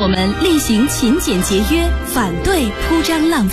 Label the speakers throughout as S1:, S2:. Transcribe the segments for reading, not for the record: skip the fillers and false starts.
S1: 我们厉行勤俭节约，反对铺张浪费。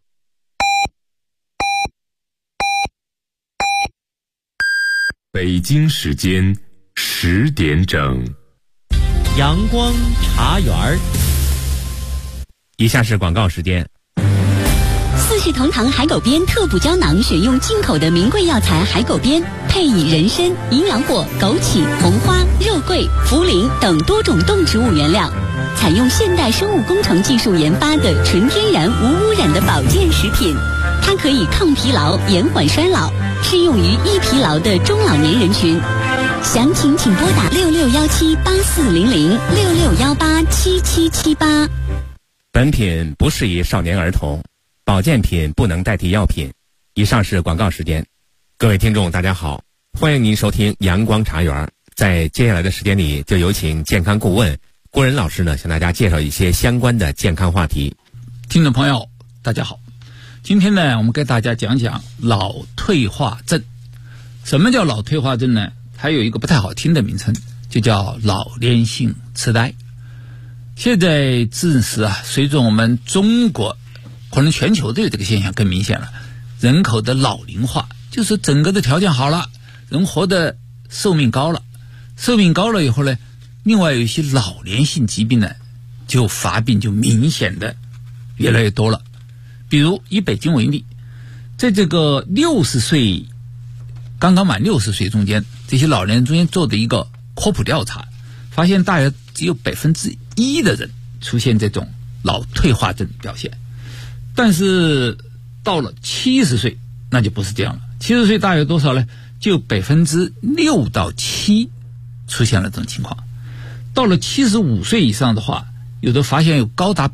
S2: 北京时间10点整，
S3: 阳光茶园儿。以下是广告时间。
S4: 四世同堂海狗鞭特补胶囊，选用进口的名贵药材海狗鞭，配以人参、营养果、枸杞、红花、肉桂、茯苓等多种动植物原料，采用现代生物工程技术研发的纯天然无污染的保健食品。它可以抗疲劳、延缓衰老，适用于易疲劳的中老年人群。详情请拨打6617840066187778。
S3: 本品不适宜少年儿童，保健品不能代替药品。以上是广告时间。各位听众大家好，欢迎您收听阳光茶园。在接下来的时间里，就有请健康顾问郭仁老师呢，向大家介绍一些相关的健康话题。
S5: 听众朋友大家好，今天呢，我们给大家讲讲脑退化症。什么叫脑退化症呢？它有一个不太好听的名称，就叫老年性痴呆。现在证实啊，随着我们中国，可能全球的这个现象更明显了，人口的老龄化，就是整个的条件好了，人活的寿命高了，寿命高了以后呢，另外有一些老年性疾病呢，就发病就明显的越来越多了。比如以北京为例，在这个60岁刚刚满60岁中间，这些老年人中间做的一个科普调查，发现大约只有1%的人出现这种脑退化症表现。但是到了70岁那就不是这样了，70岁大约多少呢？就6%到7%出现了这种情况。到了75岁以上的话，有的发现有高达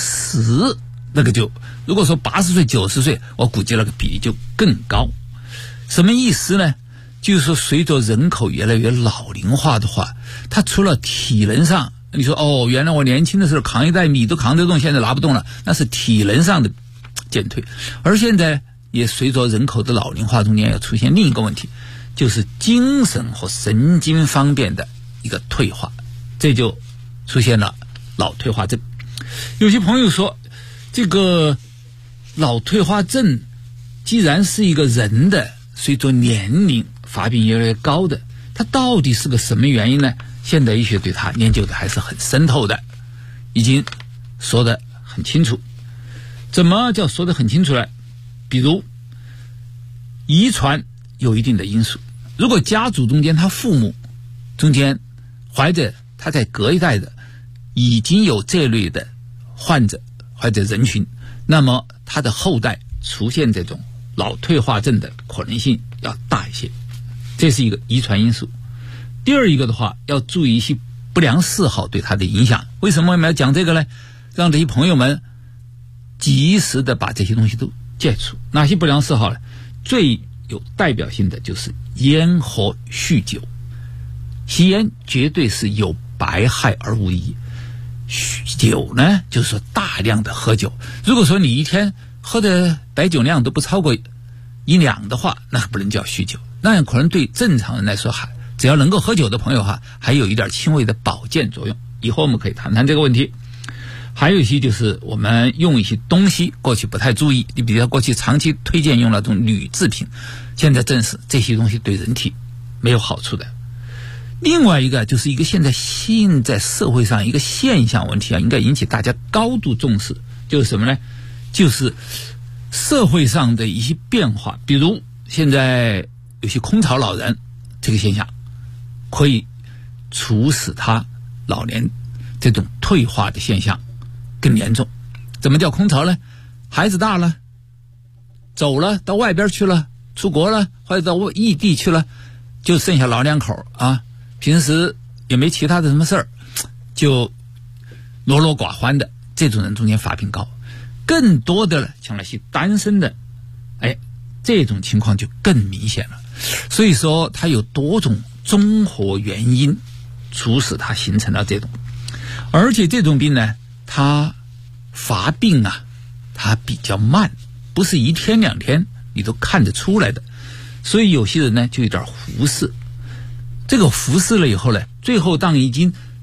S5: 10%，那个就如果说80岁90岁，我估计那个比例就更高。什么意思呢？就是说随着人口越来越老龄化的话，它除了体能上，你说哦，原来我年轻的时候扛一袋米都扛得动，现在拿不动了，那是体能上的减退。而现在也随着人口的老龄化中间要出现另一个问题，就是精神和神经方面的一个退化，这就出现了脑退化症。有些朋友说，这个脑退化症既然是一个人的随着年龄发病越来越高的，它到底是个什么原因呢？现代医学对它研究的还是很深透的，已经说得很清楚。怎么叫说得很清楚呢？比如遗传有一定的因素，如果家族中间他父母中间怀着他在隔一代的已经有这类的患者或者人群，那么他的后代出现这种脑退化症的可能性要大一些，这是一个遗传因素。第二一个的话，要注意一些不良嗜好对他的影响。为什么我们要讲这个呢？让这些朋友们及时的把这些东西都戒除。哪些不良嗜好呢？最有代表性的就是烟和酗酒。吸烟绝对是有百害而无一益，酗酒呢就是说大量的喝酒。如果说你一天喝的白酒量都不超过1两的话，那不能叫酗酒，那可能对正常人来说只要能够喝酒的朋友还有一点轻微的保健作用。以后我们可以谈谈这个问题。还有一些就是我们用一些东西过去不太注意，你比如说过去长期推荐用那种铝制品，现在证实这些东西对人体没有好处的。另外一个就是一个现在社会上一个现象问题应该引起大家高度重视，就是什么呢？就是社会上的一些变化。比如现在有些空巢老人这个现象，可以促使他老年这种退化的现象更严重。怎么叫空巢呢？孩子大了，走了，到外边去了，出国了，或者到异地去了，就剩下老两口啊，平时也没其他的什么事儿，就落落寡欢的，这种人中间发病高。更多的像那些单身的，这种情况就更明显了。所以说它有多种综合原因促使它形成了这种，而且这种病呢，它发病它比较慢，不是1天2天你都看得出来的。所以有些人呢就有点忽视，这个忽视了以后呢，最后当已经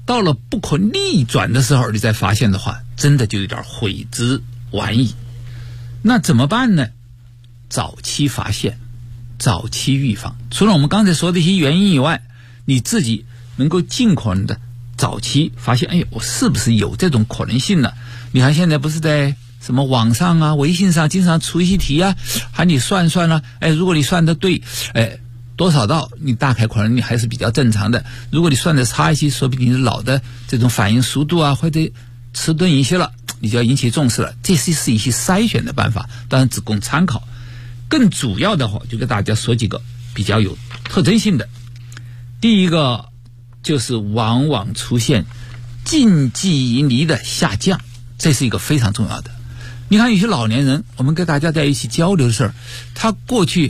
S5: 到了不可逆转的时候你再发现的话，真的就有点悔之晚矣。那怎么办呢？早期发现，早期预防。除了我们刚才说的一些原因以外，你自己能够尽可能的早期发现，哎，我是不是有这种可能性呢？你看现在不是在什么网上啊、微信上经常出一些题啊，喊你算算啊，哎，如果你算得对，哎，多少道你大概可能你还是比较正常的，如果你算得差一些，说不定你脑的这种反应速度啊或者迟钝一些了，你就要引起重视了。这是一些筛选的办法，当然只供参考。更主要的话，就给大家说几个比较有特征性的。第一个就是往往出现近记忆力的下降，这是一个非常重要的。你看有些老年人，我们跟大家在一起交流的事儿，他过去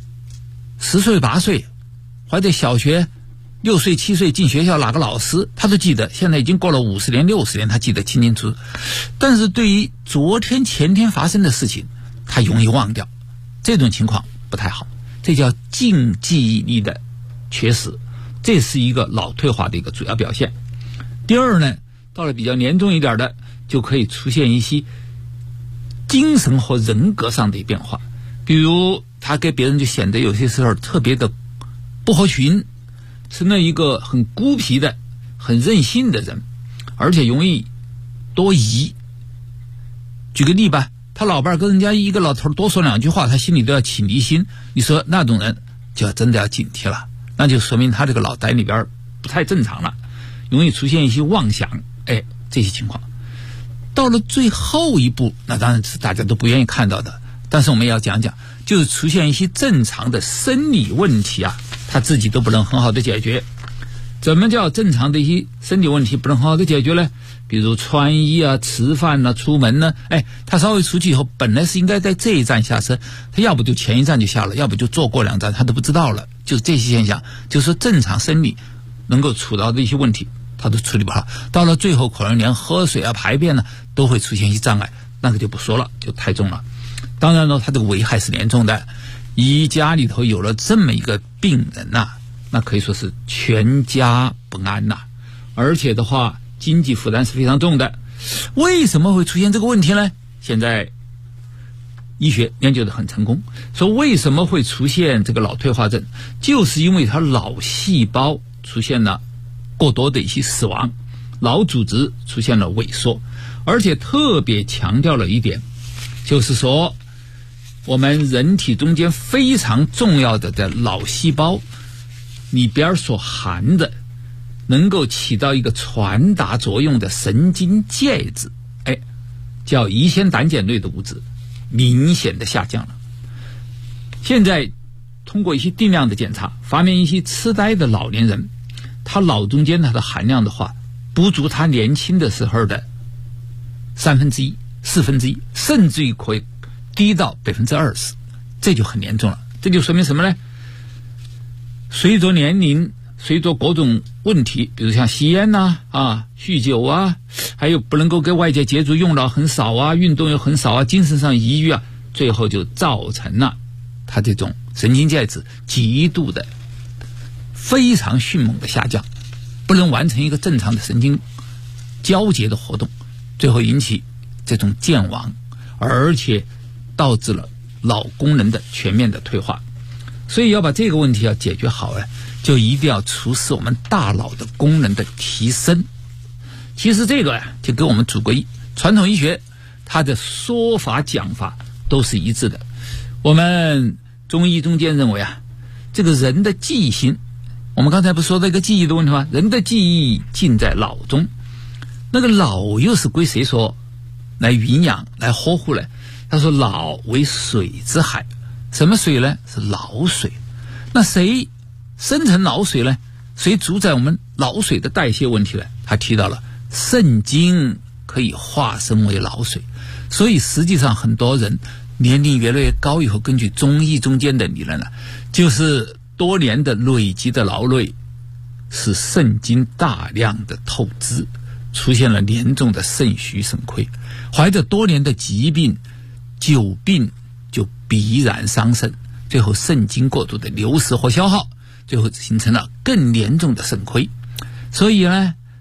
S5: 10岁8岁或者小学6岁7岁进学校哪个老师他都记得，现在已经过了50年60年，他记得清清楚楚。但是对于昨天前天发生的事情，他容易忘掉，这种情况不太好，这叫近记忆力的缺失，这是一个脑退化的一个主要表现。第二呢，到了比较严重一点的，就可以出现一些精神和人格上的变化，比如他给别人就显得有些时候特别的不合群，是那一个很孤僻的很任性的人，而且容易多疑。举个例吧，他老伴跟人家一个老头多说2句话，他心里都要起疑心，你说那种人就要真的要警惕了，那就说明他这个脑袋里边不太正常了，容易出现一些妄想，哎，这些情况。到了最后一步，那当然是大家都不愿意看到的，但是我们也要讲讲，就是出现一些正常的生理问题啊，他自己都不能很好的解决。怎么叫正常的一些生理问题不能很好的解决呢？比如穿衣啊、吃饭啊、出门呢，哎，他稍微出去以后，本来是应该在这一站下车，他要不就前一站就下了，要不就坐过2站，他都不知道了。就是这些现象，就是说正常生理能够处到的一些问题，他都处理不好，到了最后可能连喝水啊、排便呢都会出现一些障碍，那个就不说了，就太重了。当然呢，他这个危害是严重的，一家里头有了这么一个病人呐，那可以说是全家不安呐，而且的话经济负担是非常重的。为什么会出现这个问题呢？现在医学研究的很成功，说为什么会出现这个脑退化症，就是因为他脑细胞出现了过多的一些死亡，脑组织出现了萎缩，而且特别强调了一点，就是说我们人体中间非常重要的脑细胞里边所含的能够起到一个传达作用的神经介质，哎，叫乙酰胆碱类的物质明显的下降了。现在通过一些定量的检查，发现一些痴呆的老年人，他脑中间它的含量的话不足他年轻的时候的1/3、1/4，甚至于可以低到20%，这就很严重了。这就说明什么呢？随着年龄，随着各种问题，比如像吸烟呐、酗酒啊，还有不能够跟外界接触，用脑很少啊，运动又很少啊，精神上抑郁啊，最后就造成了他这种神经介质极度的非常迅猛的下降，不能完成一个正常的神经交接的活动，最后引起这种健忘，而且导致了脑功能的全面的退化。所以要把这个问题要解决好啊，就一定要促使我们大脑的功能的提升。其实这个呀，就跟我们祖国传统医学它的说法讲法都是一致的。我们中医中间认为啊，这个人的记忆性，我们刚才不是说这个记忆的问题吗？人的记忆尽在脑中，那个脑又是归谁所来营养来呵护呢？他说脑为水之海，什么水呢？是脑水。那谁生成脑水呢？谁主宰我们脑水的代谢问题呢？他提到了肾精可以化身为脑水。所以实际上很多人年龄越来越高以后，根据中医中间的理论呢，就是多年的累积的劳累使肾精大量的透支，出现了严重的肾虚肾亏，怀着多年的疾病久病就必然伤肾，最后肾精过度的流失或消耗，最后形成了更严重的肾亏。所以呢，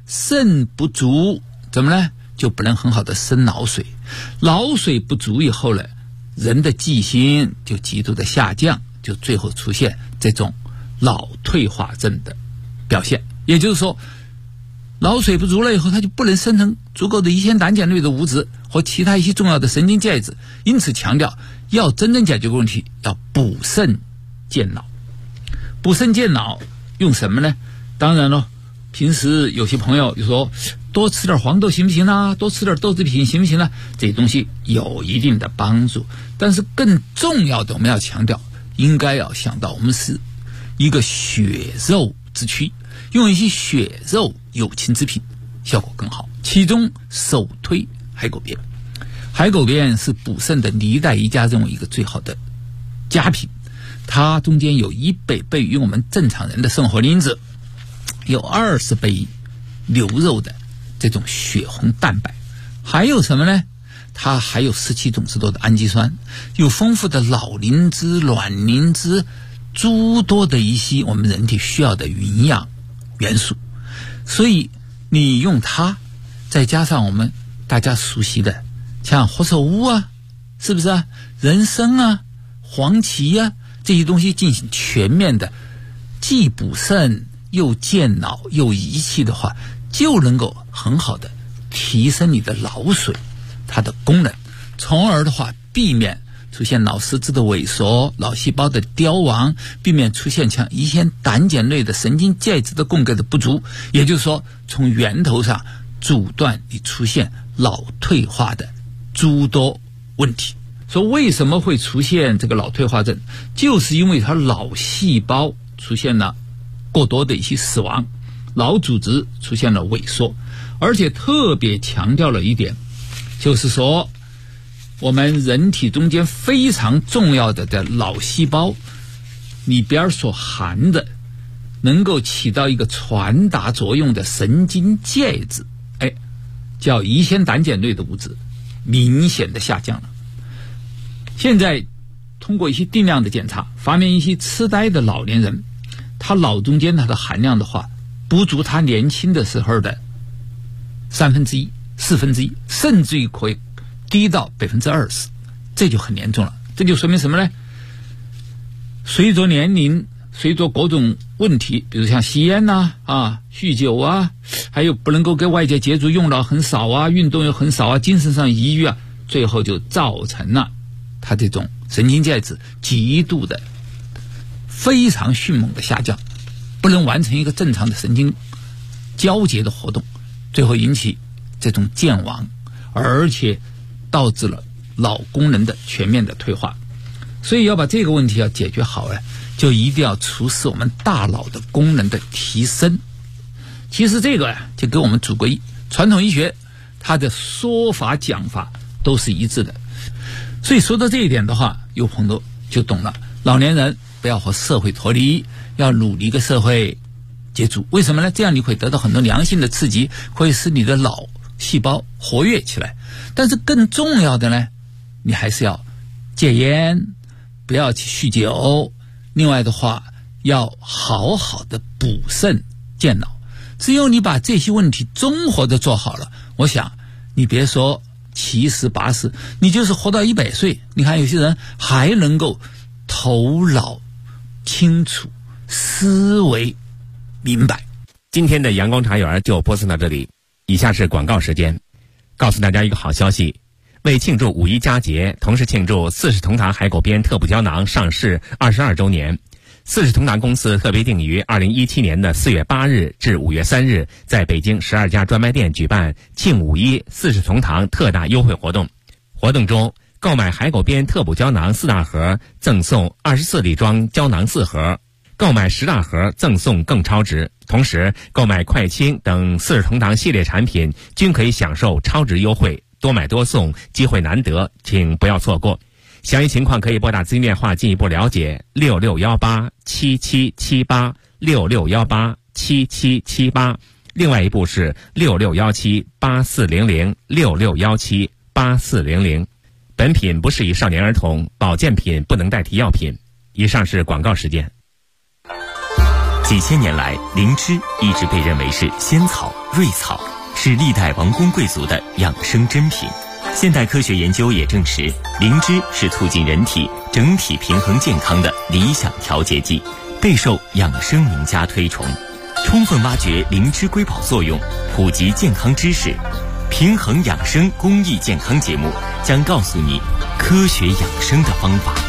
S5: 肾不足，怎么呢？就不能很好的生脑水，脑水不足以后呢，人的记性就极度的下降，就最后出现这种脑退化症的表现。也就是说，脑水不足了以后，它就不能生成足够的乙酰胆碱类的物质和其他一些重要的神经介质，因此强调要真正解决问题，要补肾健脑。补肾健脑用什么呢？当然了，平时有些朋友就说多吃点黄豆行不行啊？多吃点豆制品行不行啊？这些东西有一定的帮助，但是更重要的我们要强调，应该要想到我们是一个血肉之躯，用一些血肉有情之品效果更好。其中首推海狗鞭，海狗鞭是补肾的历代医家认为一个最好的佳品，它中间有100倍于我们正常人的生活因子，有20倍牛肉的这种血红蛋白，还有什么呢？它还有17种之多的氨基酸，有丰富的老磷脂、卵磷脂，诸多的一些我们人体需要的营养元素。所以你用它，再加上我们大家熟悉的像何首乌啊，是不是啊？人参啊、黄芪啊，这些东西进行全面的既补肾又健脑又益气的话，就能够很好的提升你的脑水它的功能，从而的话避免出现脑实质的萎缩、脑细胞的凋亡，避免出现像乙酰胆碱类的神经介质的供给的不足，也就是说从源头上阻断你出现脑退化的诸多问题。说为什么会出现这个脑退化症，就是因为它脑细胞出现了过多的一些死亡，脑组织出现了萎缩，而且特别强调了一点，就是说我们人体中间非常重要的脑细胞里边所含的能够起到一个传达作用的神经介质，叫乙酰胆碱类的物质明显的下降了。现在通过一些定量的检查，发现一些痴呆的老年人，他脑中间它的含量的话不足他年轻的时候的1/3、1/4，甚至于可以低到20%，这就很严重了。这就说明什么呢？随着年龄，随着各种问题，比如像吸烟酗酒啊，还有不能够跟外界接触，用脑很少啊，运动又很少啊，精神上抑郁啊，最后就造成了他这种神经介质极度的非常迅猛的下降，不能完成一个正常的神经交接的活动，最后引起这种健忘，而且导致了脑功能的全面的退化。所以要把这个问题要解决好就一定要促使我们大脑的功能的提升。其实这个就跟我们祖国传统医学它的说法讲法都是一致的。所以说到这一点的话，有朋友就懂了，老年人不要和社会脱离，要努力跟社会接触。为什么呢？这样你会得到很多良性的刺激，会使你的脑细胞活跃起来。但是更重要的呢，你还是要戒烟，不要去酗酒，另外的话要好好的补肾健脑。只有你把这些问题综合的做好了，我想你别说70、80，你就是活到100岁，你看有些人还能够头脑清楚，思维明白。
S3: 今天的阳光茶园就播送到这里，以下是广告时间。告诉大家一个好消息，为庆祝五一佳节，同时庆祝四世同堂海狗鞭特补胶囊上市22周年，四世同堂公司特别定于2017年的4月8日至5月3日，在北京12家专卖店举办庆五一四世同堂特大优惠活动。活动中，购买海狗鞭特补胶囊4大盒，赠送24粒装胶囊4盒，购买10大盒赠送更超值。同时，购买快清等四世同堂系列产品均可以享受超值优惠，多买多送，机会难得，请不要错过。详细情况可以拨打咨询电话进一步了解，66187778 66187778，另外一部是66178400 66178400。本品不适宜少年儿童，保健品不能代替药品。以上是广告时间。
S6: 几千年来，灵芝一直被认为是仙草、瑞草，是历代王公贵族的养生珍品。现代科学研究也证实，灵芝是促进人体整体平衡健康的理想调节剂，备受养生名家推崇。充分挖掘灵芝瑰宝作用，普及健康知识，平衡养生公益健康节目将告诉你科学养生的方法。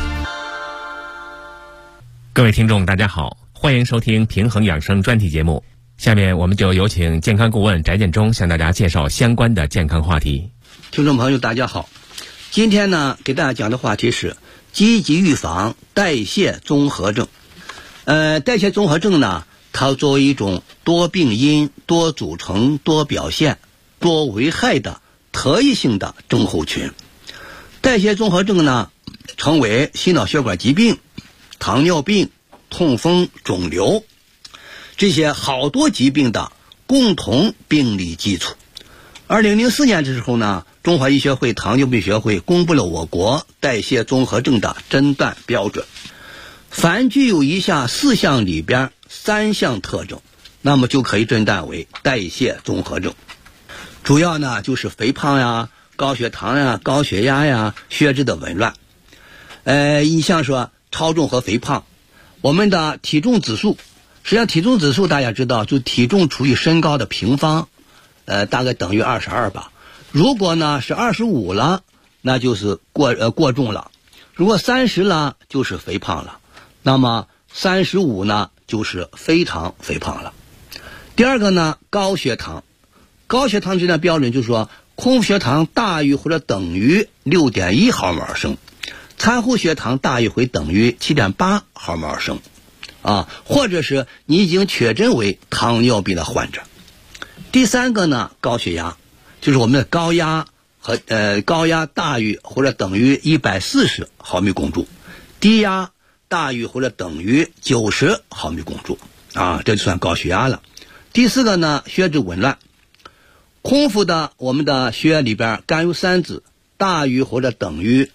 S3: 各位听众大家好，欢迎收听平衡养生专题节目。下面我们就有请健康顾问翟建中向大家介绍相关的健康话题。
S7: 听众朋友大家好，今天呢给大家讲的话题是积极预防代谢综合症。代谢综合症呢，它作为一种多病因、多组成、多表现、多危害的特异性的症候群。代谢综合症呢，称为心脑血管疾病、糖尿病、痛风、肿瘤这些好多疾病的共同病理基础。2004年的时候呢，中华医学会糖尿病学会公布了我国代谢综合症的诊断标准。凡具有以下4项里边3项特征，那么就可以诊断为代谢综合症。主要呢就是肥胖呀、高血糖呀、高血压呀、血脂的紊乱。你像说超重和肥胖，我们的体重指数，实际上体重指数大家知道，就体重除以身高的平方，大概等于22吧。如果呢是25了，那就是过重了；如果30了，就是肥胖了；那么35呢，就是非常肥胖了。第二个呢，高血糖。高血糖诊断标准就是说，空腹血糖大于或者等于 6.1 毫摩尔升，餐后血糖大于或等于 7.8 毫摩尔升，或者是你已经确诊为糖尿病的患者。第三个呢，高血压，就是我们的高压大于或者等于140毫米汞柱，低压大于或者等于90毫米汞柱，这就算高血压了。第四个呢，血脂紊乱，空腹的我们的血液里边甘油三酯大于或者等于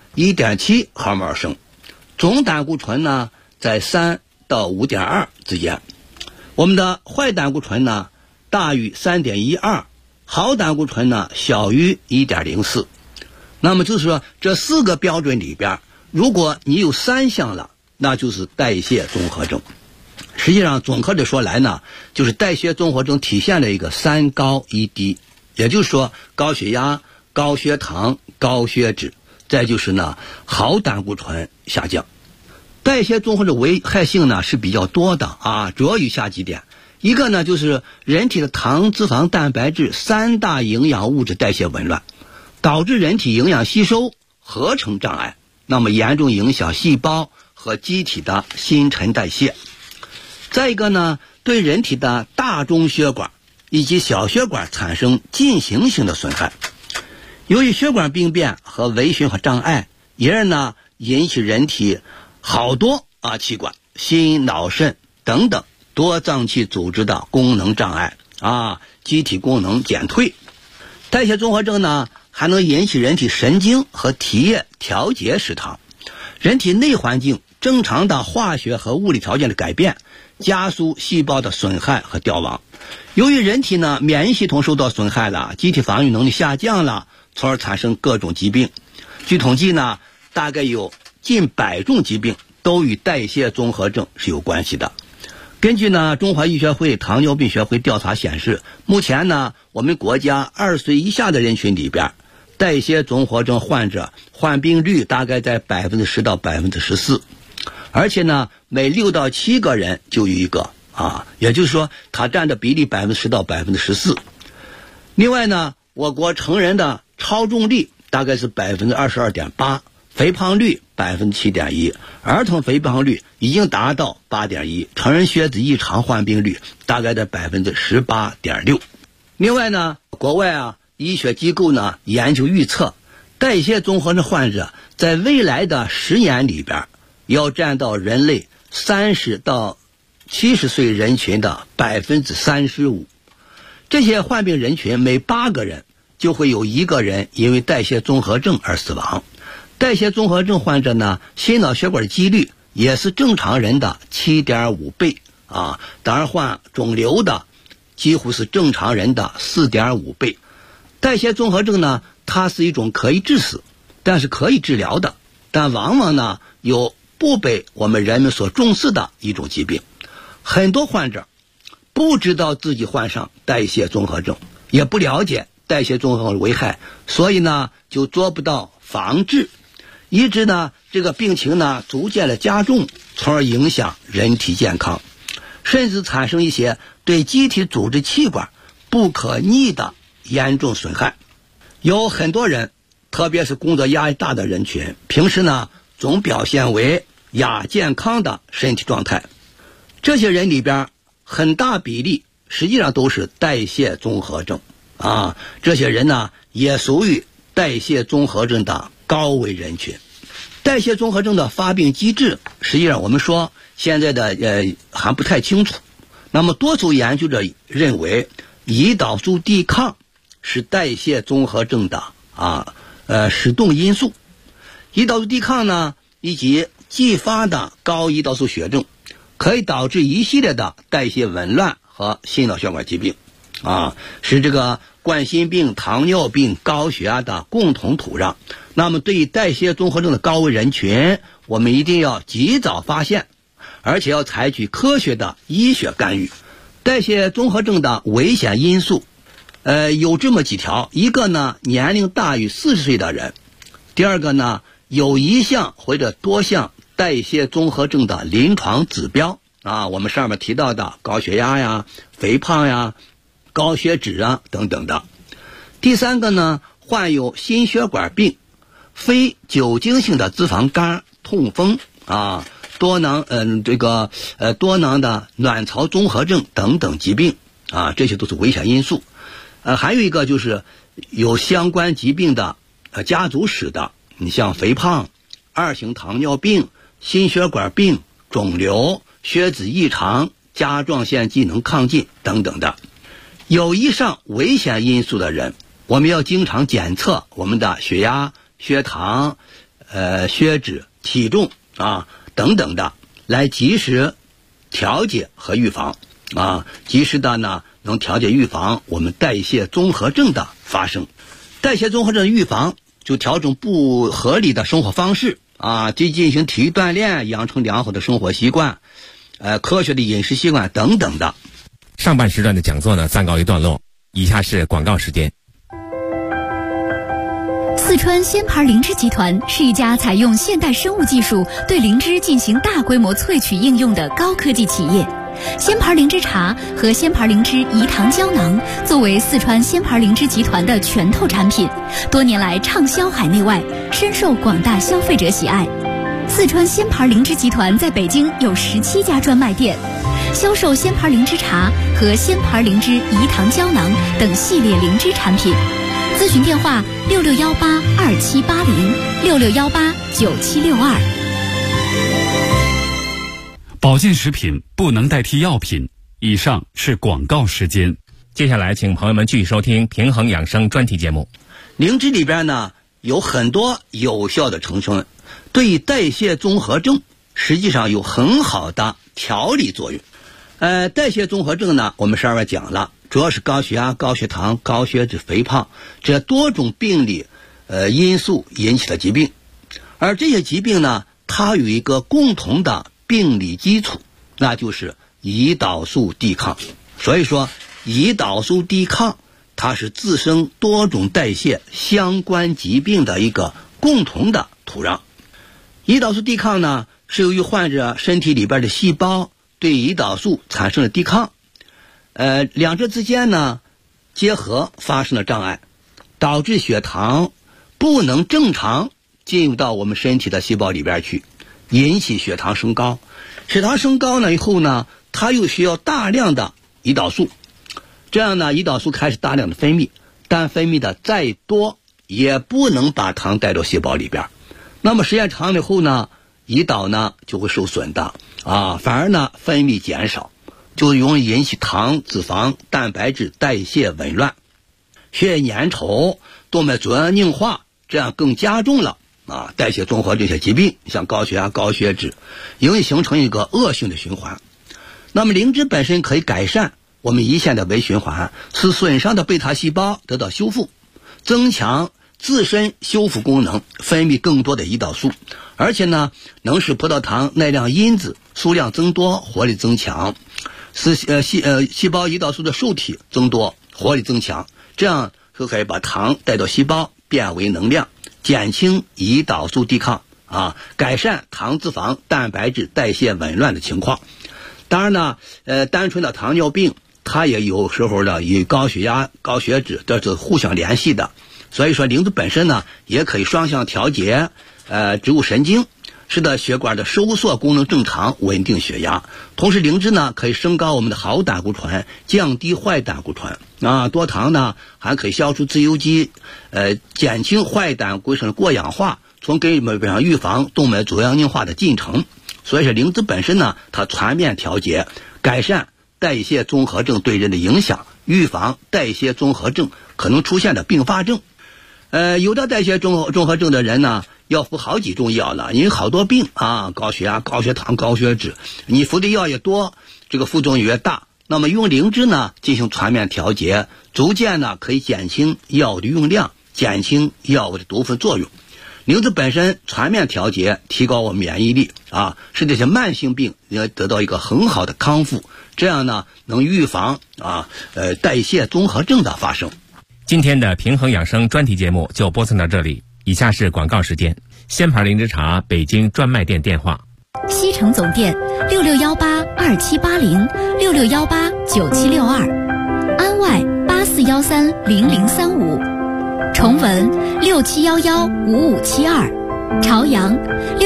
S7: 1.7 毫摩尔升，总胆固醇呢在3到 5.2 之间，我们的坏胆固醇呢大于 3.12， 好胆固醇呢小于 1.04。 那么就是说这4个标准里边，如果你有3项了，那就是代谢综合症。实际上总的说来呢，就是代谢综合征体现了一个3高1低，也就是说高血压、高血糖、高血脂，再就是呢好胆固醇下降。代谢综合征危害性呢是比较多的主要以下几点。一个呢就是人体的糖、脂肪、蛋白质3大营养物质代谢紊乱，导致人体营养吸收、合成障碍，那么严重影响细胞和机体的新陈代谢。再一个呢，对人体的大中血管以及小血管产生进行性的损害。由于血管病变和微循环障碍，因而呢引起人体好多器官、心、脑、肾等等多脏器组织的功能障碍机体功能减退。代谢综合症呢还能引起人体神经和体液调节失常，人体内环境正常的化学和物理条件的改变，加速细胞的损害和凋亡。由于人体呢免疫系统受到损害了，机体防御能力下降了，从而产生各种疾病。据统计呢，大概有近100种疾病都与代谢综合症是有关系的。根据呢中华医学会糖尿病学会调查显示，目前呢我们国家20岁以下的人群里边，代谢综合症患者患病率大概在 10% 到 14%， 而且呢每6到7个人就有一个也就是说它占的比例 10% 到 14%。 另外呢，我国成人的超重率大概是 22.8%， 肥胖率 7.1%， 儿童肥胖率已经达到 8.1%， 成人血脂异常患病率大概在 18.6%。 另外呢，国外医学机构呢研究预测，代谢综合症患者在未来的10年里边要占到人类30到70岁人群的 35%。 这些患病人群每8个人就会有1个人因为代谢综合症而死亡。代谢综合症患者呢，心脑血管的几率也是正常人的 7.5 倍当然患肿瘤的几乎是正常人的 4.5 倍。代谢综合症呢，它是一种可以致死但是可以治疗的，但往往呢有不被我们人们所重视的一种疾病。很多患者不知道自己患上代谢综合症，也不了解代谢综合症的危害，所以呢就做不到防治，以致呢这个病情呢逐渐的加重，从而影响人体健康，甚至产生一些对机体组织器官不可逆的严重损害。有很多人，特别是工作压力大的人群，平时呢总表现为亚健康的身体状态，这些人里边很大比例实际上都是代谢综合症这些人呢也属于代谢综合症的高危人群。代谢综合症的发病机制，实际上我们说现在的还不太清楚。那么多数研究者认为，胰岛素抵抗是代谢综合症的始动因素。胰岛素抵抗呢，以及继发的高胰岛素血症，可以导致一系列的代谢紊乱和心脑血管疾病是这个冠心病、糖尿病、高血压的共同土壤。那么对于代谢综合症的高危人群，我们一定要及早发现，而且要采取科学的医学干预。代谢综合症的危险因素有这么几条：一个呢，年龄大于40岁的人；第二个呢，有一项或者多项代谢综合症的临床指标我们上面提到的高血压呀、肥胖呀、高血脂等等的。第三个呢，患有心血管病、非酒精性的脂肪肝、痛风多囊多囊的卵巢综合症等等疾病这些都是危险因素。还有一个就是有相关疾病的家族史的，你像肥胖、2型糖尿病、心血管病、肿瘤、血脂异常、甲状腺机能亢进等等的。有以上危险因素的人，我们要经常检测我们的血压、血糖、血脂、体重等等的，来及时调节和预防及时的呢能调节预防我们代谢综合症的发生。代谢综合症预防就调整不合理的生活方式即进行体育锻炼，养成良好的生活习惯，科学的饮食习惯等等的。
S3: 上半时段的讲座呢暂告一段落，以下是广告时间。
S1: 四川仙牌灵芝集团是一家采用现代生物技术对灵芝进行大规模萃取应用的高科技企业。仙牌灵芝茶和仙牌灵芝饴糖胶囊作为四川仙牌灵芝集团的拳头产品，多年来畅销海内外，深受广大消费者喜爱。四川仙牌灵芝集团在北京有17家专卖店，销售仙牌灵芝茶和仙牌灵芝饴糖胶囊等系列灵芝产品。咨询电话66182780，66189762。
S2: 保健食品不能代替药品。以上是广告时间。
S3: 接下来请朋友们继续收听平衡养生专题节目。
S7: 灵芝里边呢有很多有效的成分，对于代谢综合症实际上有很好的调理作用。代谢综合症呢，我们上面讲了，主要是高血压、高血糖、高血脂、肥胖这多种病理因素引起的疾病。而这些疾病呢，它有一个共同的病理基础，那就是胰岛素抵抗。所以说胰岛素抵抗它是滋生多种代谢相关疾病的一个共同的土壤。胰岛素抵抗呢，是由于患者身体里边的细胞对胰岛素产生了抵抗，两者之间呢结合发生了障碍，导致血糖不能正常进入到我们身体的细胞里边去，引起血糖升高。血糖升高了以后呢，它又需要大量的胰岛素，这样呢胰岛素开始大量的分泌，但分泌的再多也不能把糖带到细胞里边。那么时间长了以后呢，胰岛呢就会受损的反而呢分泌减少，就容易引起糖、脂肪、蛋白质代谢紊乱，血液粘稠、动脉粥样硬化，这样更加重了代谢综合这些疾病，像高血压、高血脂，容易形成一个恶性的循环。 那么灵芝本身可以改善我们胰腺的微循环，使损伤的贝塔细胞得到修复，增强自身修复功能，分泌更多的胰岛素，而且呢，能使葡萄糖耐量因子数量增多，活力增强，使细胞胰岛素的受体增多，活力增强，这样就可以把糖带到细胞，变为能量，减轻胰岛素抵抗改善糖脂肪蛋白质代谢紊乱的情况。当然呢，单纯的糖尿病它也有时候呢与高血压、高血脂这是互相联系的。所以说灵芝本身呢也可以双向调节植物神经，使得血管的收缩功能正常，稳定血压。同时灵芝呢可以升高我们的好胆固醇，降低坏胆固醇多糖呢还可以消除自由基，减轻坏胆固醇过氧化，从根本上预防动脉粥样硬化的进程。所以说灵芝本身呢它全面调节，改善代谢综合症对人的影响，预防代谢综合症可能出现的并发症。有的代谢综合症的人呢要服好几种药了，因为好多病高血压、高血糖、高血脂，你服的药越多，这个副作用越大。那么用灵芝呢进行全面调节，逐渐呢可以减轻药物的用量，减轻药物的毒副作用。灵芝本身全面调节，提高我们免疫力使这些慢性病也得到一个很好的康复，这样呢能预防代谢综合症的发生。
S3: 今天的平衡养生专题节目就播送到这里，以下是广告时间。仙牌灵芝茶北京专卖店电话：
S1: 西城总店66182780，66189762，安外84130035，崇文67115572，朝阳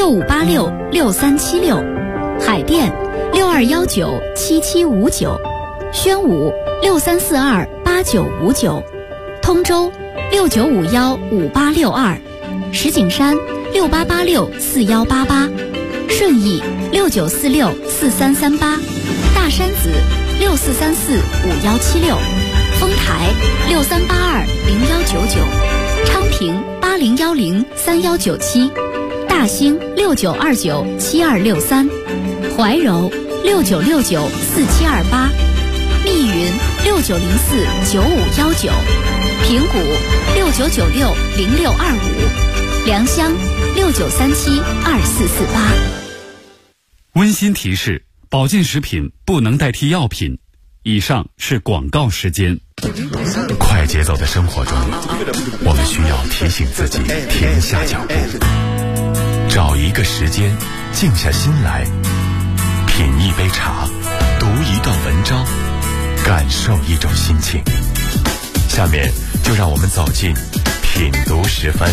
S1: 65866376，海淀62197759，宣武63428959，通州69515862，石景山68864188，顺义69464338，大山子64345176，丰台63820199，昌平80103197，大兴69297263，怀柔69694728，密云69049519，平谷69960625，良乡69372448。
S2: 温馨提示：保健食品不能代替药品。以上是广告时间。
S8: 快节奏的生活中，我们需要提醒自己停下脚步，找一个时间静下心来，品一杯茶，读一段文章，感受一种心情。下面就让我们走进品读时分。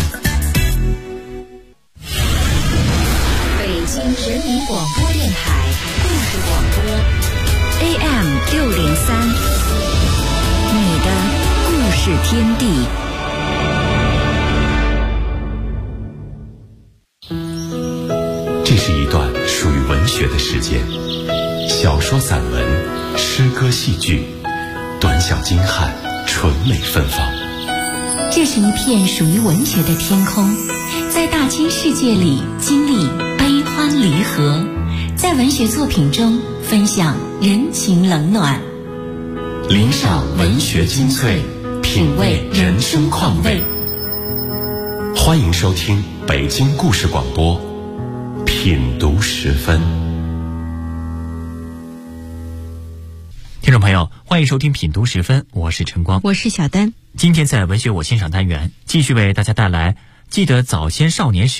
S1: 北京人民广播电台故事广播 AM603，你的故事天地。
S8: 这是一段属于文学的时间，小说、散文、诗歌、戏剧，短小精悍，纯美芬芳。
S4: 这是一片属于文学的天空，在大千世界里经历悲欢离合，在文学作品中分享人情冷暖，
S8: 领赏文学精粹，品味人生况味。欢迎收听北京故事广播品读时分。
S6: 听众朋友，欢迎收听品读时分，我是陈光，
S4: 我是小丹。
S6: 今天在文学我欣赏单元继续为大家带来记得早先少年时